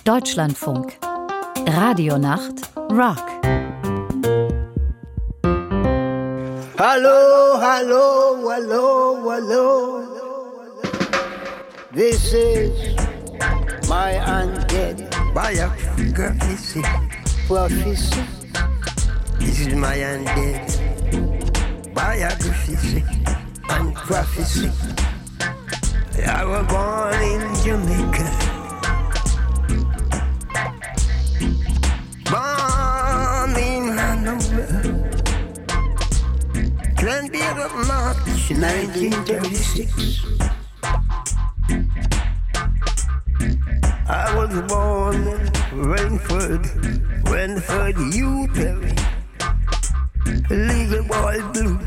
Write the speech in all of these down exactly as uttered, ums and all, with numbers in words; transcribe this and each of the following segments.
Deutschlandfunk. Radionacht Rock. Hallo, hallo, hallo, hallo. This is my undead biography. prophecy. This is my undead biography and prophecy. I was born in Jamaica. Born in Hanover. twentieth of March, nineteen thirty-six. I was born in Rainford, Rainford, U Perry. Little boy blue.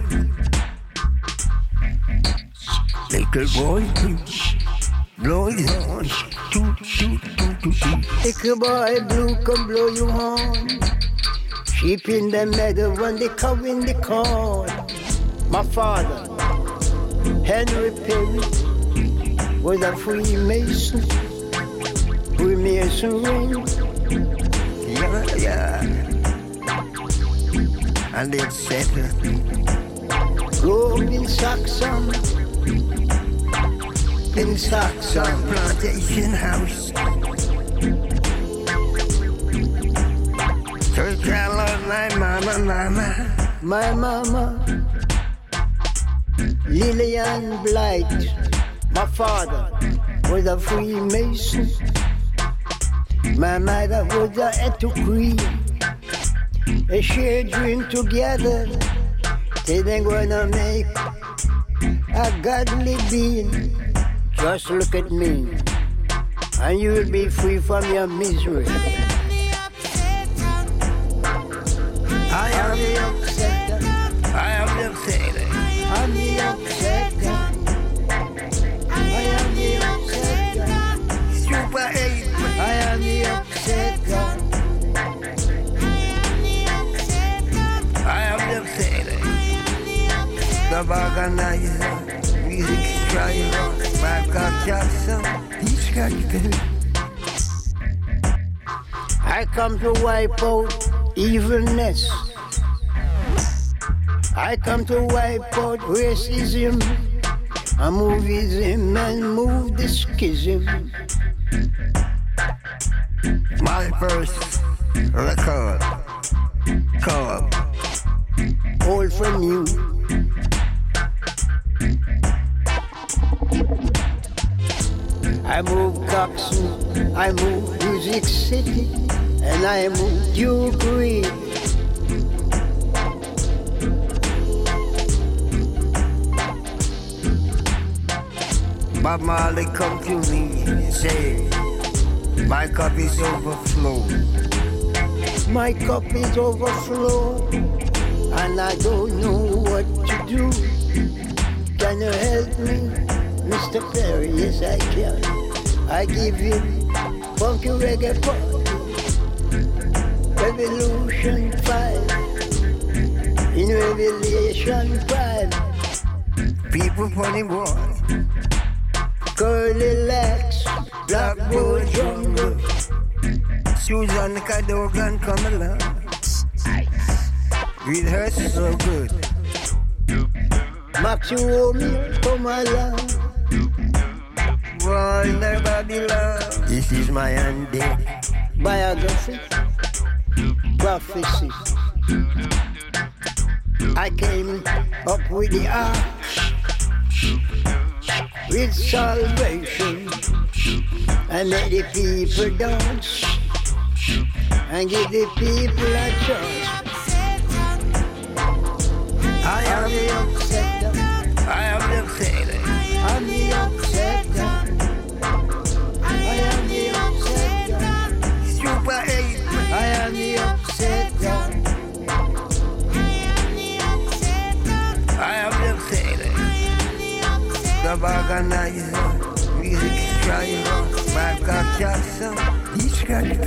Little boy blue. Blow his horn. Toot, toot, toot, toot, toot. Little boy blue can blow you horn. Sheep in the meadow when they cow in the corn. My father, Henry Perry, was a Freemason. Freemason ring. Yeah, yeah. And it's settled. Grew up in Saxon. In Saxon. Plantation house. Church I love my mama, mama. My mama, Lillian Blight. My father was a Freemason. My mother was a Eto Queen. They shared dream together. They then gonna make a godly being. Just look at me, and you will be free from your misery. I am the upsetter. I am the upsetter. I'm the upsetter. I am the upsetter. Super eight. I am the upsetter. I am the upsetter. The organizer, music driver, Michael Jackson, he's got it. I come to wipe out evilness. I come to wipe out racism. I move ism and move the schism. My first record called All from you. I move Coxon, I move Music City, and I move Duke Reed. Bob Marley come to me and say, my cup is overflow. My cup is overflow, and I don't know what to do. Can you help me, Mister Perry? Yes, I can. I give you funky reggae party, Revolution five, in Revelation five. People funny boy, Curly Lax, Blackboard Jungle, Susan Cadogan come along. It hurts so good. Maxi Womi, come along. Wonder Babylon. This is my undead Biography, prophecy. I came up with the ark, with salvation, and let the people dance, and give the people a chance. I am the upsetter. I am the upsetter. I'm the upsetter. I am the upsetter. Super eight. I am the upsetter. I am the upsetter. The organizer, music driver, Michael Jackson, he's got it.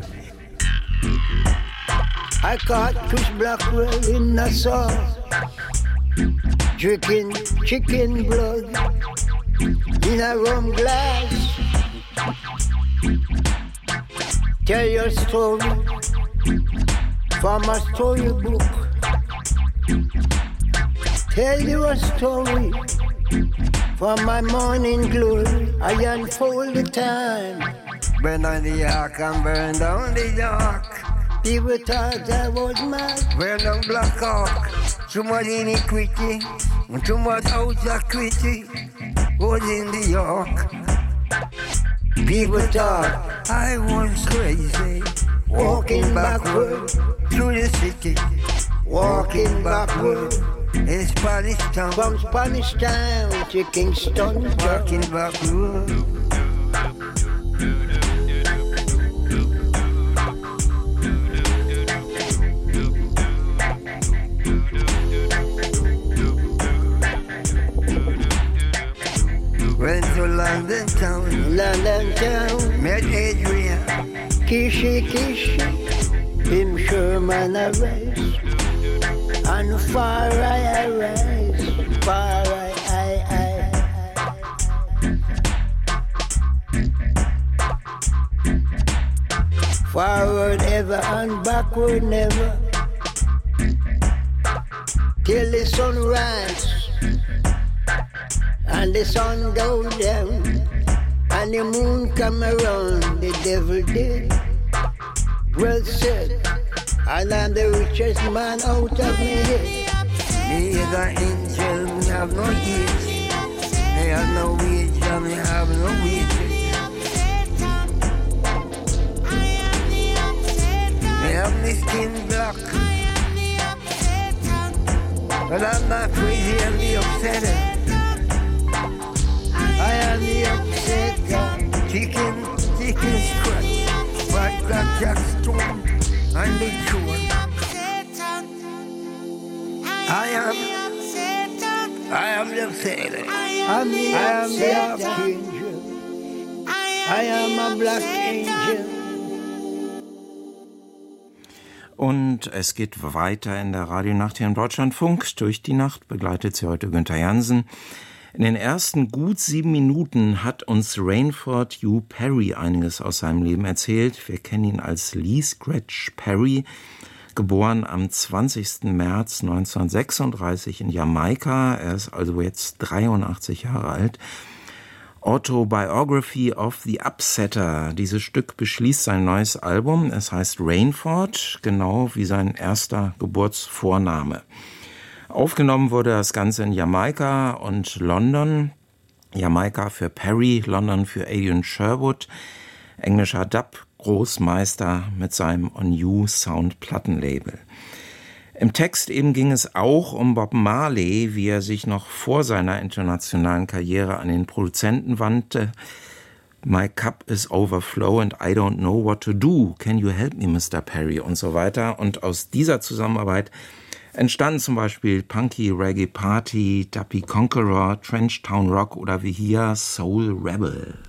I caught Chris Blackwell in Nassau, drinking chicken blood in a rum glass. tell your story from a storybook. Tell you a story from my morning glory. I unfold the time. Burn down the ark and burn down the dark. People thought I was mad. Burn down Black Hawk. Too much iniquity, too much outsecurity was in the York. People thought I was crazy, walking backward through the city, walking backward in Spanish town, from Spanish town to Kingston, walking backward. Went to London town, London town, met Adrian, Kishi Kishi, him Sherman a rise, and far I rise, far I I I. Forward ever and backward never, till the sun rise. And the sun goes down, and the moon come around, the devil did. Well said, and I'm the richest man out of me head. Me is an angel, me have no age. Me have no wage, and me have no wages. Me have my skin black, but I'm not crazy, I'm the upsetter. I am the upsetter, chicken, chicken scratch, white black jack stone, and the chore. I am, I am the upsetter. I'm the upsetter. I am a black angel. Und es geht weiter in der Radionacht hier im Deutschlandfunk. Durch die Nacht begleitet sie heute Günther Jansen. In den ersten gut sieben Minuten hat uns Rainford Hugh Perry einiges aus seinem Leben erzählt. Wir kennen ihn als Lee Scratch Perry, geboren am zwanzigsten März neunzehnhundertsechsunddreißig in Jamaika. Er ist also jetzt dreiundachtzig Jahre alt. Autobiography of the Upsetter. Dieses Stück beschließt sein neues Album. Es heißt Rainford, genau wie sein erster Geburtsvorname. Aufgenommen wurde das Ganze in Jamaika und London. Jamaika für Perry, London für Adrian Sherwood. Englischer Dub-Großmeister mit seinem On You Sound Plattenlabel. Im Text eben ging es auch um Bob Marley, wie er sich noch vor seiner internationalen Karriere an den Produzenten wandte. My cup is overflow and I don't know what to do. Can you help me, Mister Perry? Und so weiter. Und aus dieser Zusammenarbeit entstanden zum Beispiel Punky Reggae Party, Duppy Conqueror, Trench Town Rock oder wie hier Soul Rebel.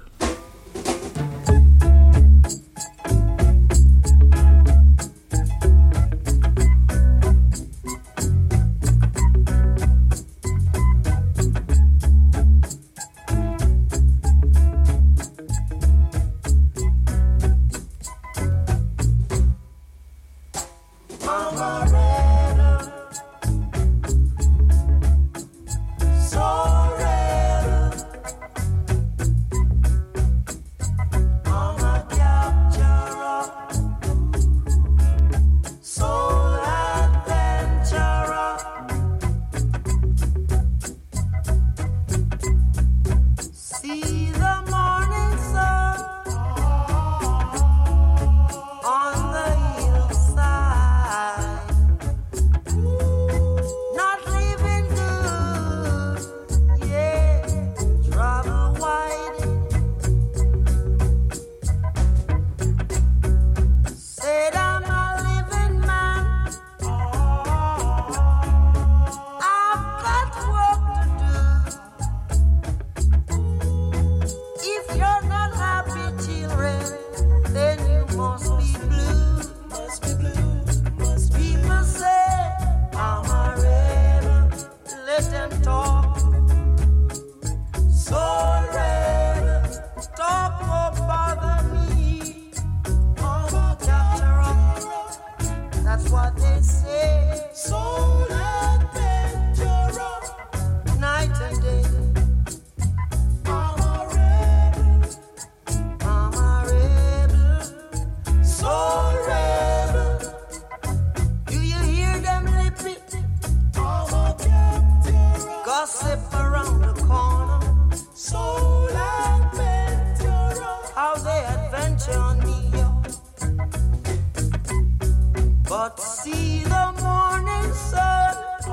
but see the morning sun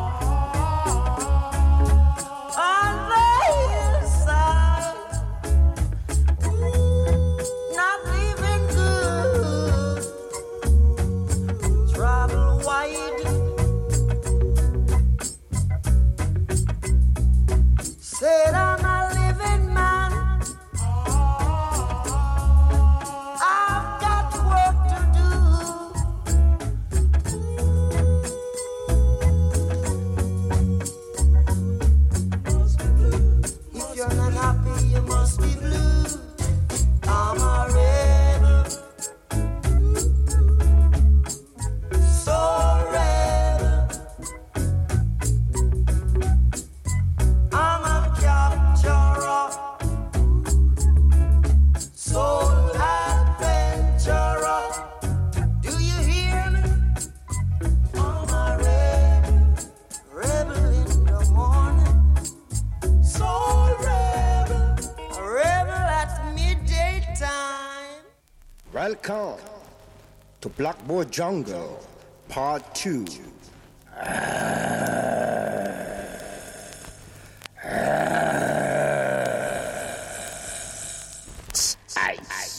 on the hillside, not leaving good, travel wide, said I'm a living man, I've got work to do. If you're not happy, you must be blue. I'm a rebel, so rebel. I'm a capturer, soul adventurer. Do you hear me? I'm a rebel, rebel in the morning, soul rebel, a rebel at midday time. Welcome to Blackboard Jungle, Part two. Ice.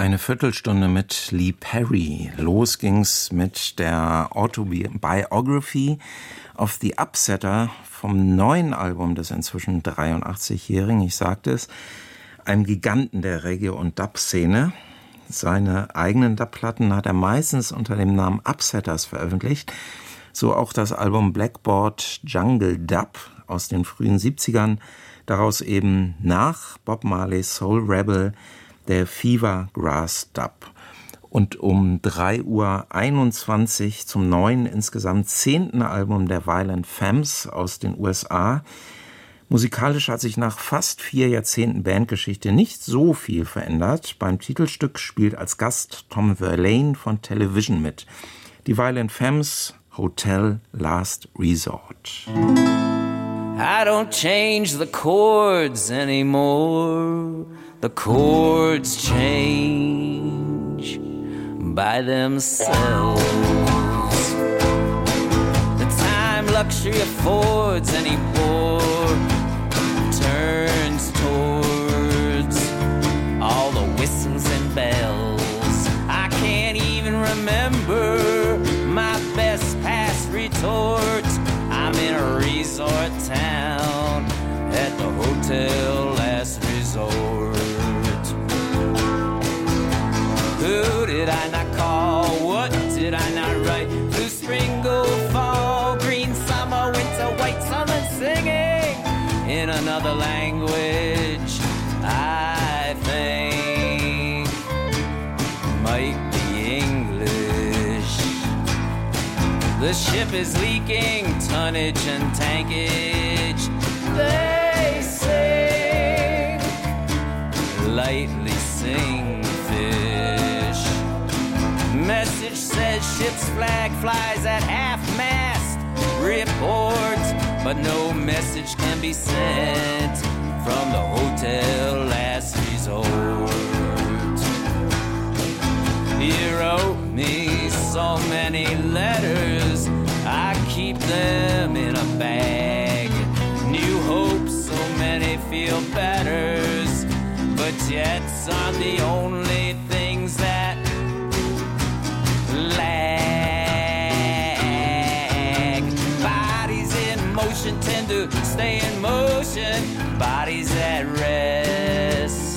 Eine Viertelstunde mit Lee Perry. Los ging's mit der Autobiography of the Upsetter vom neuen Album des inzwischen dreiundachtzig-Jährigen, ich sagte es, einem Giganten der Reggae- und Dub-Szene. Seine eigenen Dub-Platten hat er meistens unter dem Namen Upsetters veröffentlicht. So auch das Album Blackboard Jungle Dub aus den frühen siebzigern. Daraus eben nach Bob Marleys Soul Rebel der Fever Grass Dub. Und um drei Uhr einundzwanzig zum neuen, insgesamt zehnten Album der Violent Femmes aus den U S A. Musikalisch hat sich nach fast vier Jahrzehnten Bandgeschichte nicht so viel verändert. Beim Titelstück spielt als Gast Tom Verlaine von Television mit. Die Violent Femmes, Hotel Last Resort. I don't change the chords anymore. The chords change by themselves. The time luxury affords anymore turns towards all the whistles and bells. I can't even remember my best past retort. I'm in a resort town at the Hotel Last Resort. Who did I not call? What did I not write? Blue spring, gold fall, green summer, winter, white summer, singing in another language. I think might be English. The ship is leaking tonnage and tankage. They sing, lightly sing fish. Message says ship's flag flies at half-mast. Reports, but no message can be sent from the Hotel Last Resort. You wrote me so many letters, I keep them in a bag. New hopes, so many feel betters, but jets are the only things that lag. Bodies in motion tend to stay in motion, bodies at rest.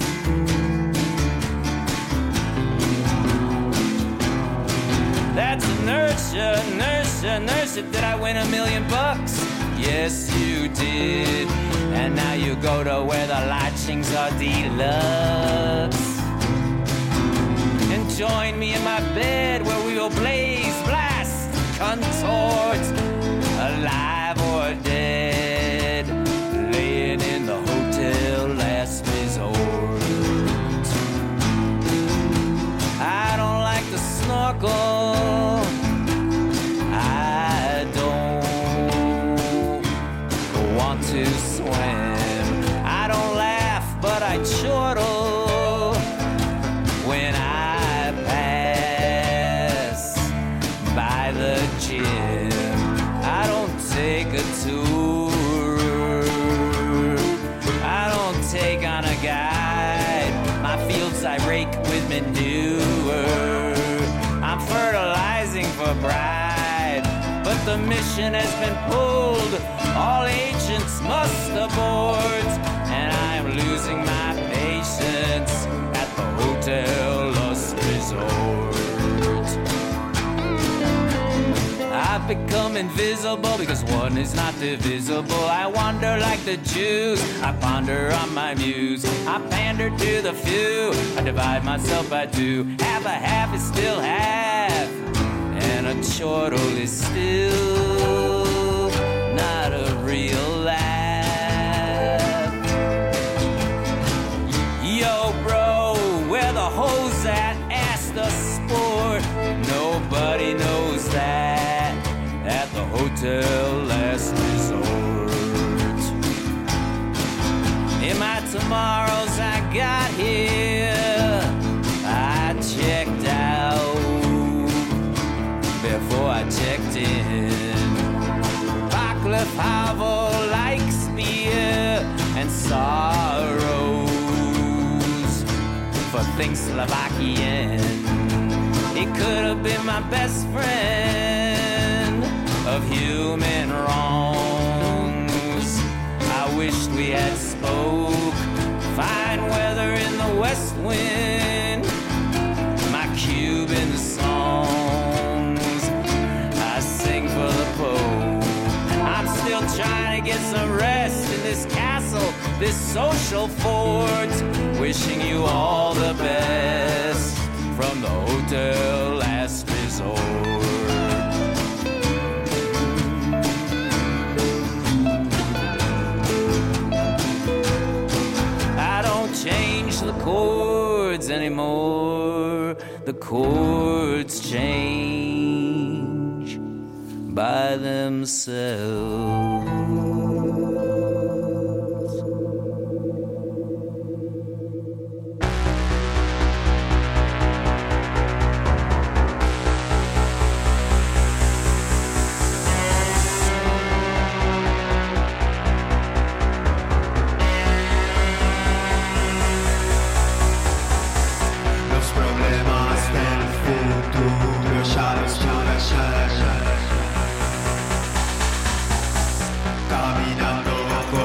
That's inertia, inertia, inertia. Did I win a million bucks? Yes, you did. And now you go to where the lodgings are deluxe. And join me in my bed where we will blaze, blast, contort, alive or dead, laying in the Hotel Last Resort. I don't like to snorkel. I don't want to swim. I don't laugh, but I chortle when I pass by the gym. I don't take a tour. I don't take on a guide. My fields I rake with manure. I'm fertilizing for bride, but the mission has been pulled. All agents must abort, and I'm losing my patience at the Hotel Last Resort. I've become invisible because one is not divisible. I wander like the Jews, I ponder on my muse. I pander to the few, I divide myself by two. Half a half is still half, and a chortle is still not a real laugh. Yo, bro, where the hoes at? Ask the sport. Nobody knows that at the Hotel Last Resort. In my tomorrows I got here, I checked out before I checked in. Cliff Havel likes beer and sorrows for never think Slovakian. He could have been my best friend of human wrongs. I wished we had spoke. Fine weather in the west wind. My Cuban songs I sing for the Pope. I'm still trying to get some rest in this castle, this social fort. Wishing you all the best from the Hotel Last Resort. I don't change the chords anymore. The chords change by themselves. Caminando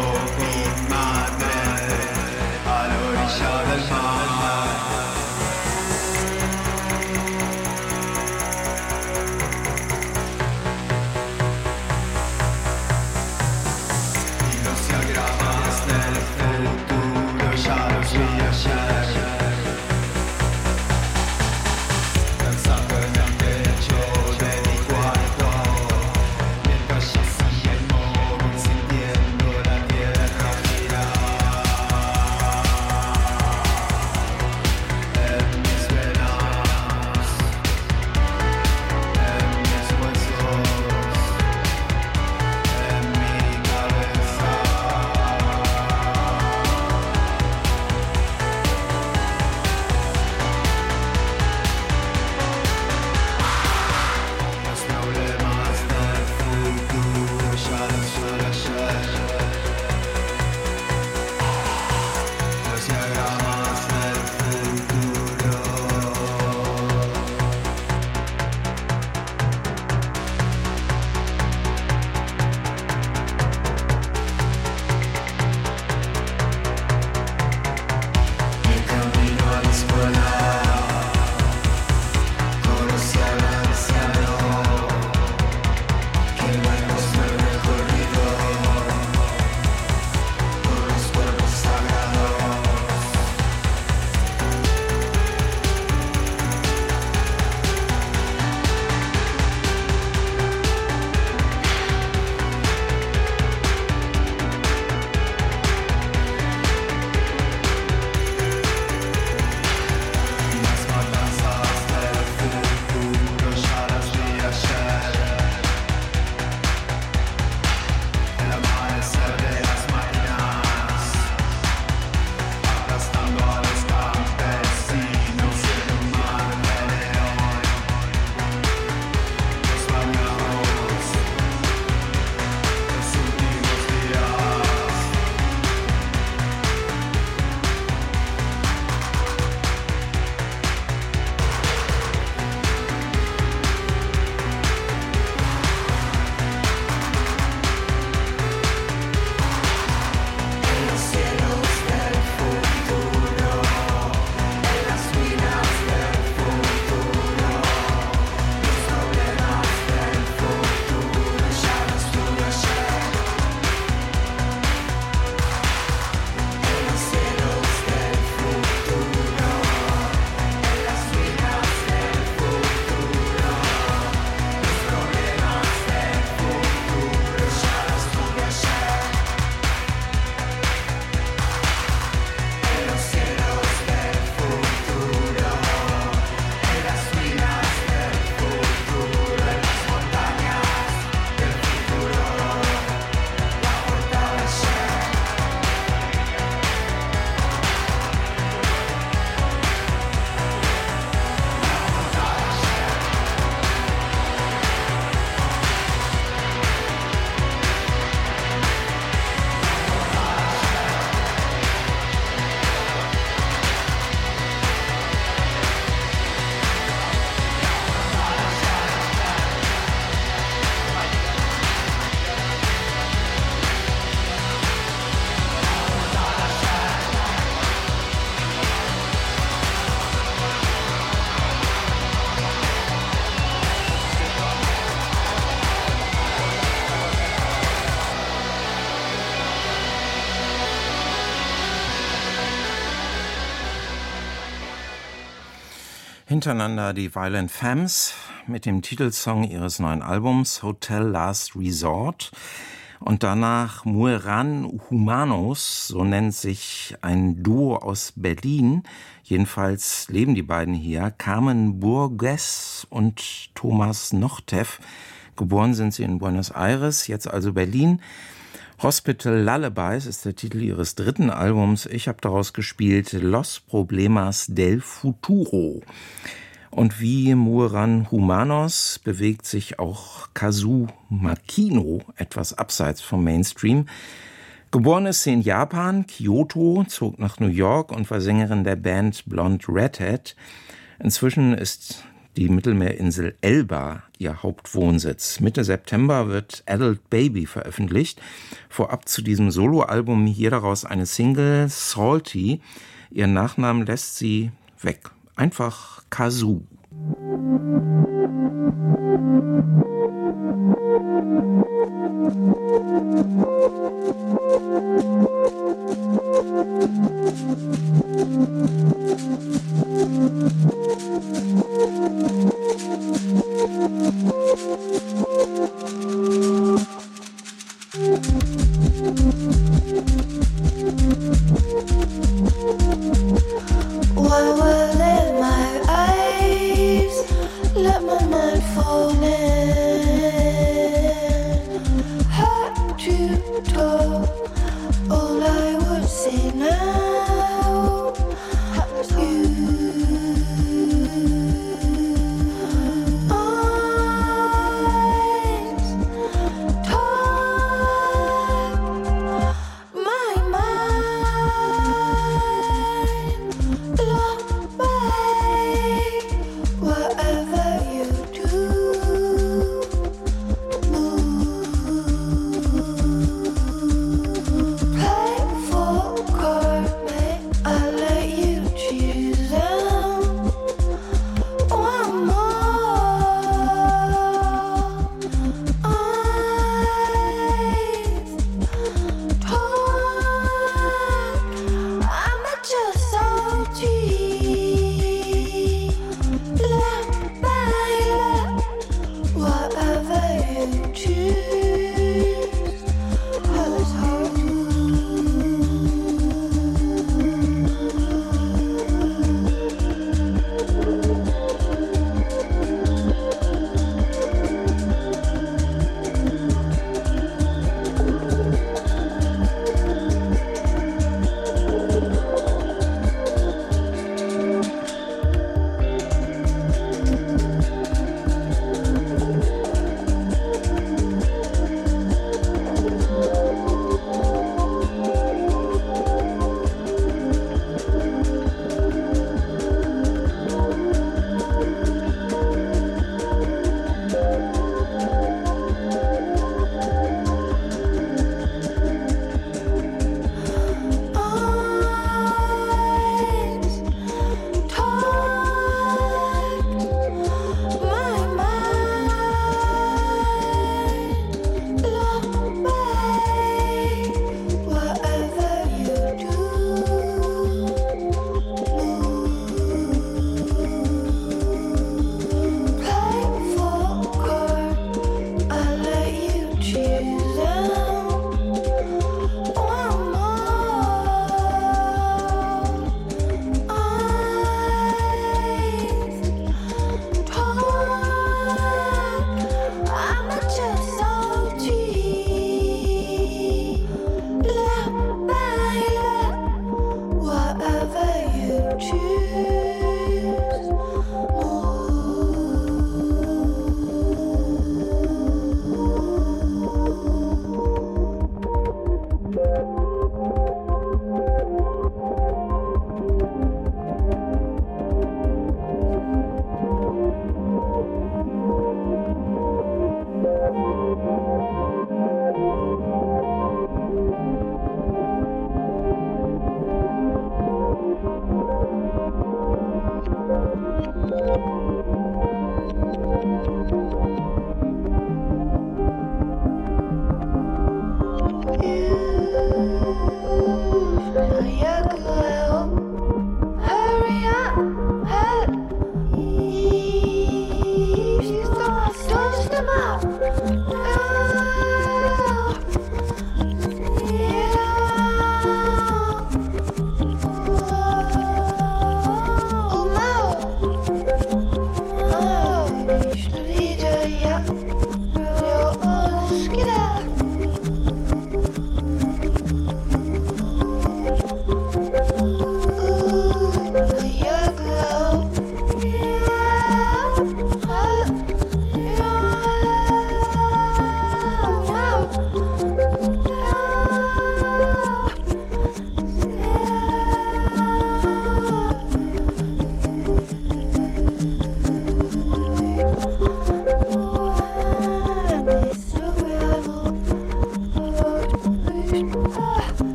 Hintereinander die Violent Femmes mit dem Titelsong ihres neuen Albums Hotel Last Resort und danach Mueran Humanos, so nennt sich ein Duo aus Berlin. Jedenfalls leben die beiden hier, Carmen Burgues und Thomas Nochtef. Geboren sind sie in Buenos Aires, jetzt also Berlin. Hospital Lullabies ist der Titel ihres dritten Albums. Ich habe daraus gespielt Los Problemas del Futuro. Und wie Mueran Humanos bewegt sich auch Kazu Makino etwas abseits vom Mainstream. Geboren ist sie in Japan, Kyoto, zog nach New York und war Sängerin der Band Blonde Redhead. Inzwischen ist die Mittelmeerinsel Elba ihr Hauptwohnsitz. Mitte September wird Adult Baby veröffentlicht. Vorab zu diesem Soloalbum hier daraus eine Single, Salty. Ihren Nachnamen lässt sie weg. Einfach Kazu.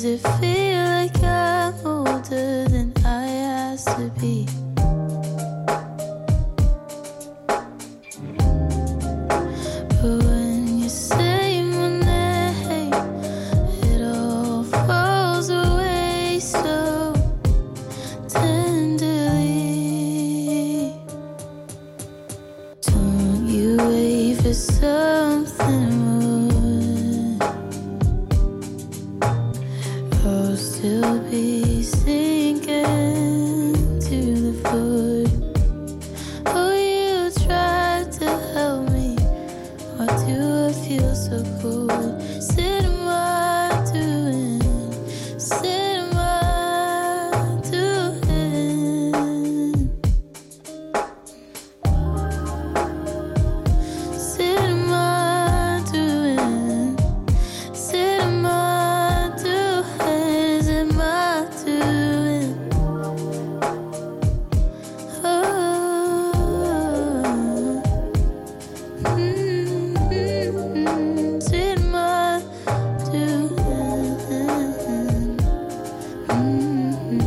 it feel like I'm older than I asked to be? But when you say my name, it all falls away so tenderly. Don't you wait for something more? I'll still be sinking to the floor. Oh, you tried to help me. Why do I feel so cold? Sit am I doing? Sit am I doing? Sit am I doing? Sit am I doing? Is it my doing? Oh. Mm-hmm. Sit am I doing? Mm-hmm.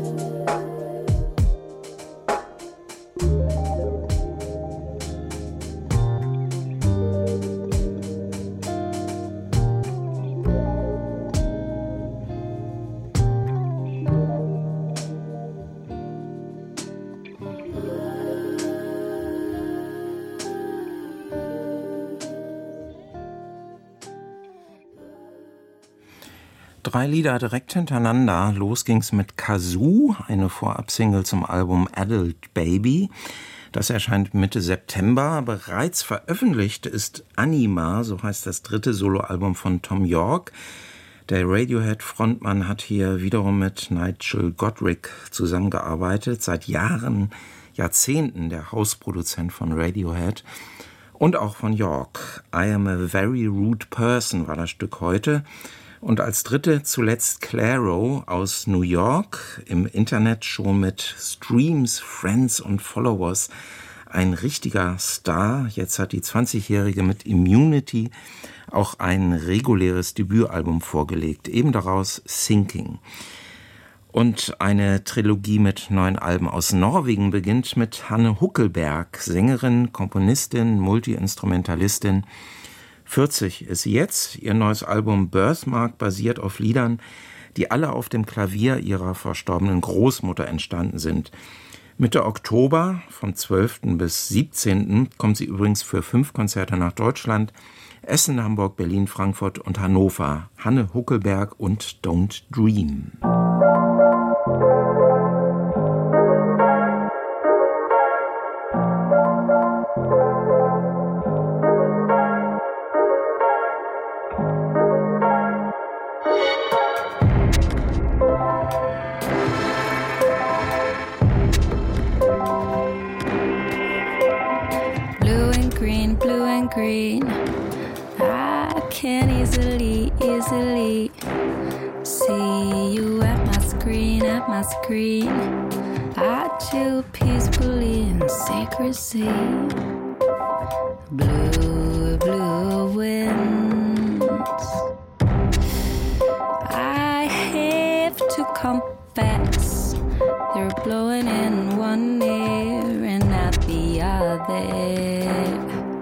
Drei Lieder direkt hintereinander. Los ging's mit Kazoo, eine Vorabsingle zum Album Adult Baby. Das erscheint Mitte September. Bereits veröffentlicht ist Anima, so heißt das dritte Soloalbum von Thom Yorke. Der Radiohead-Frontmann hat hier wiederum mit Nigel Godrich zusammengearbeitet. Seit Jahren, Jahrzehnten der Hausproduzent von Radiohead und auch von Yorke. I Am a Very Rude Person war das Stück heute. Und als dritte zuletzt Clairo aus New York, im Internet schon mit Streams, Friends und Followers. Ein richtiger Star. Jetzt hat die zwanzigjährige mit Immunity auch ein reguläres Debütalbum vorgelegt. Eben daraus Sinking. Und eine Trilogie mit neun Alben aus Norwegen beginnt mit Hanne Huckelberg, Sängerin, Komponistin, Multi-Instrumentalistin. vierzig ist sie jetzt. Ihr neues Album Birthmark basiert auf Liedern, die alle auf dem Klavier ihrer verstorbenen Großmutter entstanden sind. Mitte Oktober, vom zwölften bis siebzehnten kommt sie übrigens für fünf Konzerte nach Deutschland. Essen, Hamburg, Berlin, Frankfurt und Hannover. Hanne Huckelberg und Don't Dream. Green. I can easily, easily see you at my screen, at my screen. I chill peacefully in secrecy. Blue, blue winds. I have to confess, they're blowing in one ear and not the other.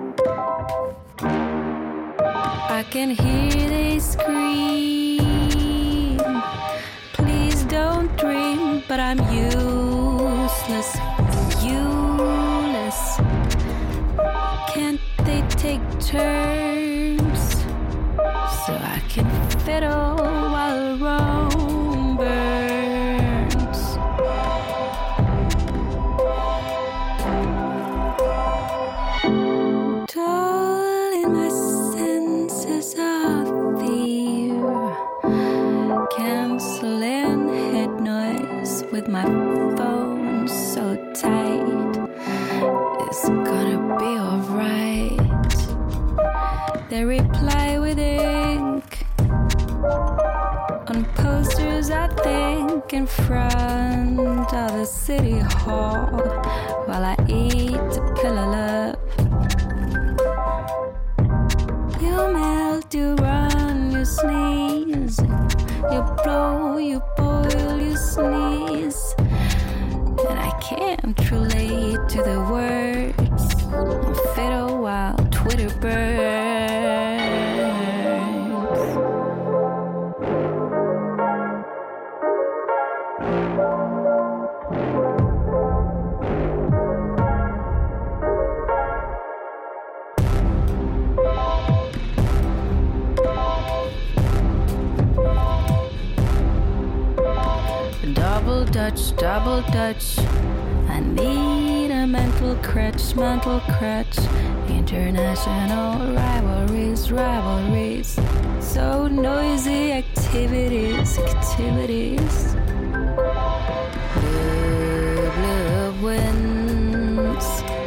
I can hear they scream, please don't dream, but I'm useless, useless. Can't they take turns so I can fiddle while Rome burns? Dull in my senses of fear, canceling head noise with my phone so tight. It's gonna be alright. They reply with ink on posters, I think, in front of the city hall while I eat a pillow love. You melt, you run, you sneeze, breeze. You blow, you boil, you sneeze, and I can't relate to the words. A fiddle while Twitter burns. Double Dutch, double Dutch. I need a mental crutch, mental crutch. International rivalries, rivalries. So noisy activities, activities. Blue, blue winds.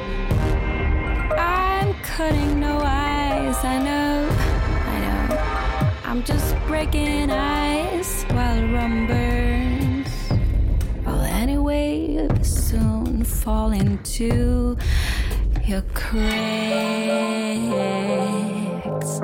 I'm cutting no ice, I know, I know. I'm just breaking ice while rum burns. I'll anyway soon fall into your cracks.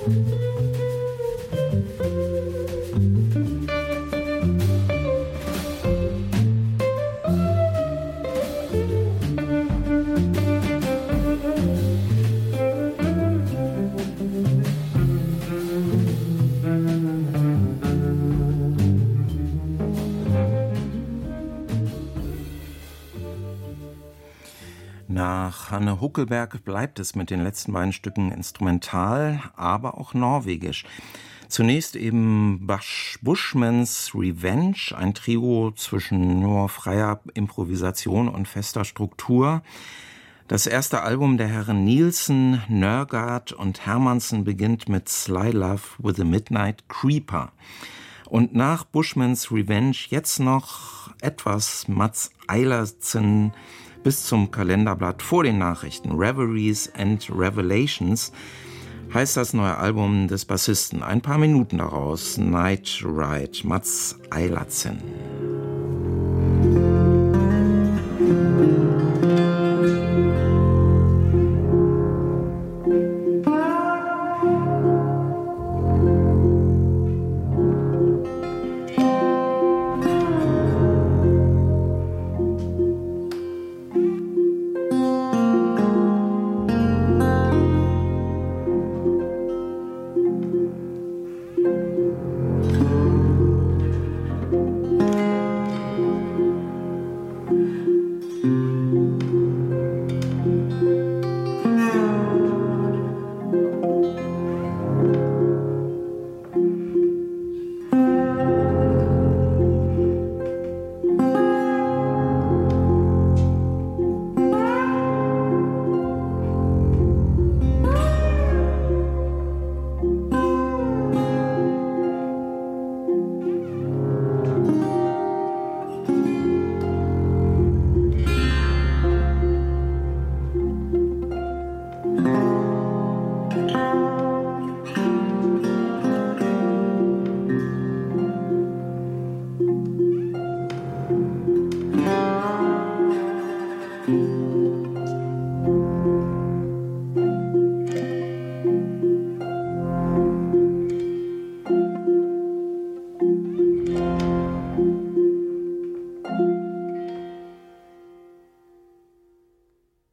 Nach Hanne Huckelberg bleibt es mit den letzten beiden Stücken instrumental, aber auch norwegisch. Zunächst eben Bush, Bushman's Revenge, ein Trio zwischen nur freier Improvisation und fester Struktur. Das erste Album der Herren Nielsen, Nørgaard und Hermansen beginnt mit Sly Love with a Midnight Creeper. Und nach Bushman's Revenge jetzt noch etwas Mats Eilertsen bis zum Kalenderblatt vor den Nachrichten. Reveries and Revelations heißt das neue Album des Bassisten. Ein paar Minuten daraus. Night Ride, Mats Eilertsen.